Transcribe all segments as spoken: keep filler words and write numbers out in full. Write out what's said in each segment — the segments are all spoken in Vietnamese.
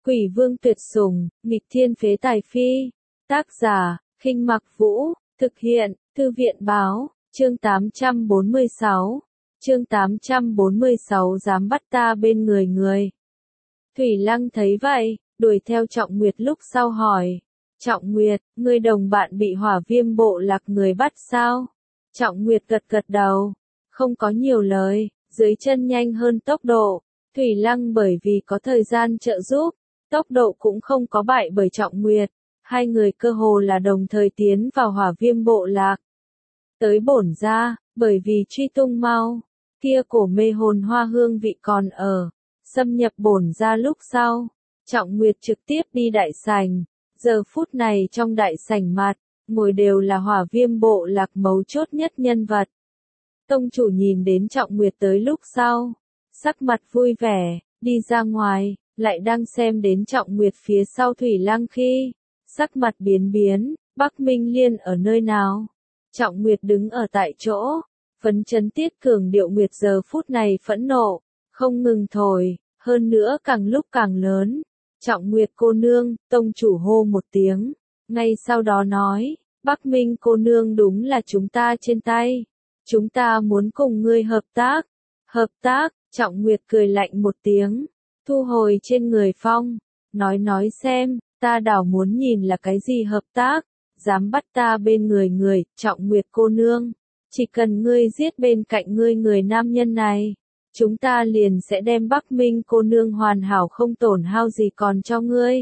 Quỷ vương tuyệt sủng, nghịch thiên phế tài phi. Tác giả, Khinh Mặc Vũ, thực hiện, Thư viện báo, chương tám trăm bốn mươi sáu. Chương tám trăm bốn mươi sáu dám bắt ta bên người người. Thủy Lăng thấy vậy, đuổi theo Trọng Nguyệt lúc sau hỏi. Trọng Nguyệt, ngươi đồng bạn bị hỏa viêm bộ lạc người bắt sao? Trọng Nguyệt gật gật đầu, không có nhiều lời, dưới chân nhanh hơn tốc độ. Thủy Lăng bởi vì có thời gian trợ giúp, tốc độ cũng không có bại bởi Trọng Nguyệt. Hai người cơ hồ là đồng thời tiến vào hỏa viêm bộ lạc. Tới bổn gia, bởi vì truy tung mau, kia cổ mê hồn hoa hương vị còn ở, xâm nhập bổn gia lúc sau. Trọng Nguyệt trực tiếp đi đại sảnh, giờ phút này trong đại sảnh mặt, ngồi đều là hỏa viêm bộ lạc mấu chốt nhất nhân vật. Tông chủ nhìn đến Trọng Nguyệt tới lúc sau, sắc mặt vui vẻ, đi ra ngoài, lại đang xem đến Trọng Nguyệt phía sau Thủy Lăng khi, sắc mặt biến biến, Bắc Minh Liên ở nơi nào? Trọng Nguyệt đứng ở tại chỗ, phấn chấn tiết cường điệu Nguyệt giờ phút này phẫn nộ, không ngừng thổi, hơn nữa càng lúc càng lớn. Trọng Nguyệt cô nương, tông chủ hô một tiếng, ngay sau đó nói, Bắc Minh cô nương đúng là chúng ta trên tay, chúng ta muốn cùng ngươi hợp tác. Hợp tác, Trọng Nguyệt cười lạnh một tiếng, thu hồi trên người phong, nói nói xem, ta đảo muốn nhìn là cái gì hợp tác, dám bắt ta bên người người, Trọng Nguyệt cô nương, chỉ cần ngươi giết bên cạnh ngươi người nam nhân này, chúng ta liền sẽ đem Bắc Minh cô nương hoàn hảo không tổn hao gì còn cho ngươi.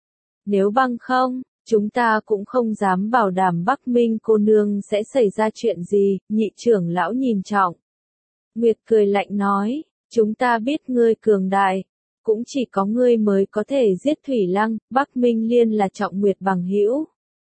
Nếu bằng không, chúng ta cũng không dám bảo đảm Bắc Minh cô nương sẽ xảy ra chuyện gì. Nhị trưởng lão nhìn Trọng Nguyệt cười lạnh nói, chúng ta biết ngươi cường đại, cũng chỉ có ngươi mới có thể giết Thủy Lăng. Bắc Minh Liên là Trọng Nguyệt bằng hữu,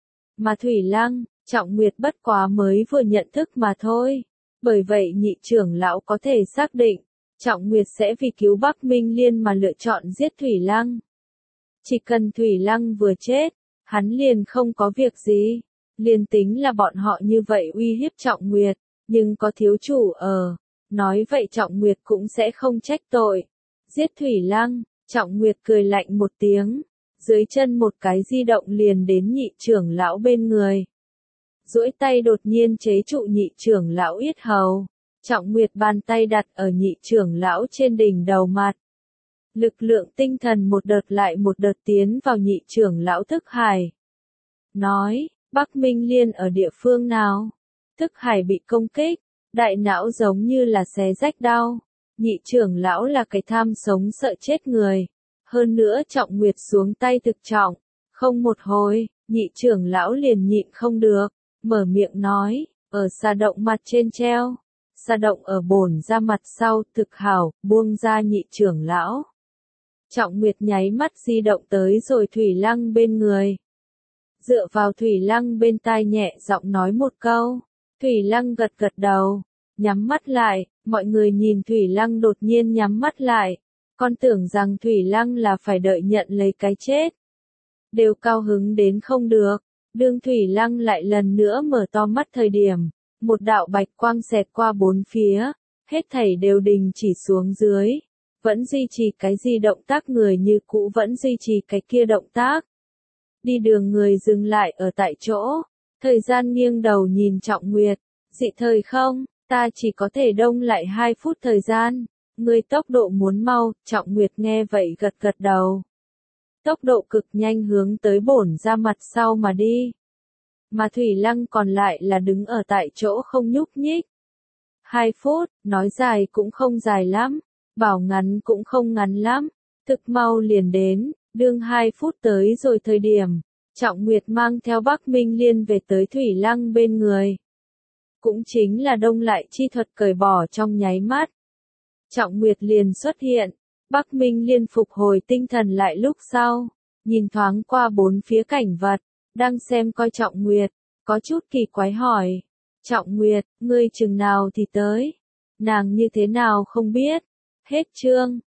mà Thủy Lăng, Trọng Nguyệt bất quá mới vừa nhận thức mà thôi. Bởi vậy nhị trưởng lão có thể xác định, Trọng Nguyệt sẽ vì cứu Bắc Minh Liên mà lựa chọn giết Thủy Lăng. Chỉ cần Thủy Lăng vừa chết, hắn liền không có việc gì. Liền tính là bọn họ như vậy uy hiếp Trọng Nguyệt, nhưng có thiếu chủ ở, nói vậy Trọng Nguyệt cũng sẽ không trách tội. Giết Thủy Lăng, Trọng Nguyệt cười lạnh một tiếng, dưới chân một cái di động liền đến nhị trưởng lão bên người. Duỗi tay đột nhiên chế trụ nhị trưởng lão yết hầu. Trọng Nguyệt bàn tay đặt ở nhị trưởng lão trên đỉnh đầu mặt. Lực lượng tinh thần một đợt lại một đợt tiến vào nhị trưởng lão thức hải. Nói, Bắc Minh Liên ở địa phương nào? Thức hải bị công kích, đại não giống như là xé rách đau. Nhị trưởng lão là cái tham sống sợ chết người. Hơn nữa Trọng Nguyệt xuống tay thực trọng. Không một hồi, nhị trưởng lão liền nhịn không được, mở miệng nói, ở xà động mặt trên treo. Xà động ở bổn ra mặt sau, thực hảo, buông ra nhị trưởng lão. Trọng Nguyệt nháy mắt di động tới rồi Thủy Lăng bên người. Dựa vào Thủy Lăng bên tai nhẹ giọng nói một câu. Thủy Lăng gật gật đầu, nhắm mắt lại, mọi người nhìn Thủy Lăng đột nhiên nhắm mắt lại. Con tưởng rằng Thủy Lăng là phải đợi nhận lấy cái chết. Đều cao hứng đến không được, đương Thủy Lăng lại lần nữa mở to mắt thời điểm. Một đạo bạch quang xẹt qua bốn phía, hết thảy đều đình chỉ xuống dưới. Vẫn duy trì cái gì động tác người như cũ vẫn duy trì cái kia động tác. Đi đường người dừng lại ở tại chỗ, thời gian nghiêng đầu nhìn Trọng Nguyệt, dị thời không, ta chỉ có thể đông lại hai phút thời gian, người tốc độ muốn mau. Trọng Nguyệt nghe vậy gật gật đầu. Tốc độ cực nhanh hướng tới bổn ra mặt sau mà đi. Mà Thủy Lăng còn lại là đứng ở tại chỗ không nhúc nhích. Hai phút, nói dài cũng không dài lắm, bảo ngắn cũng không ngắn lắm, thực mau liền đến, đương hai phút tới rồi thời điểm, Trọng Nguyệt mang theo Bắc Minh Liên về tới Thủy Lăng bên người. Cũng chính là đông lại chi thuật cởi bỏ trong nháy mắt. Trọng Nguyệt liền xuất hiện, Bắc Minh Liên phục hồi tinh thần lại lúc sau, nhìn thoáng qua bốn phía cảnh vật. Đang xem coi Trọng Nguyệt, có chút kỳ quái hỏi. Trọng Nguyệt, ngươi chừng nào thì tới? Nàng như thế nào không biết? Hết chương.